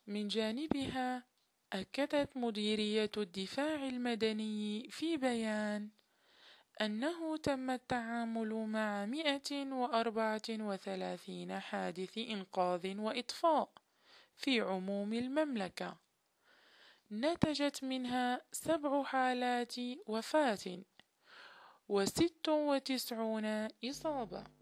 من جانبها، أكدت مديرية الدفاع المدني في بيان أنه تم التعامل مع 134 حادث إنقاذ وإطفاء في عموم المملكة، نتجت منها 7 حالات وفاة و96 إصابة.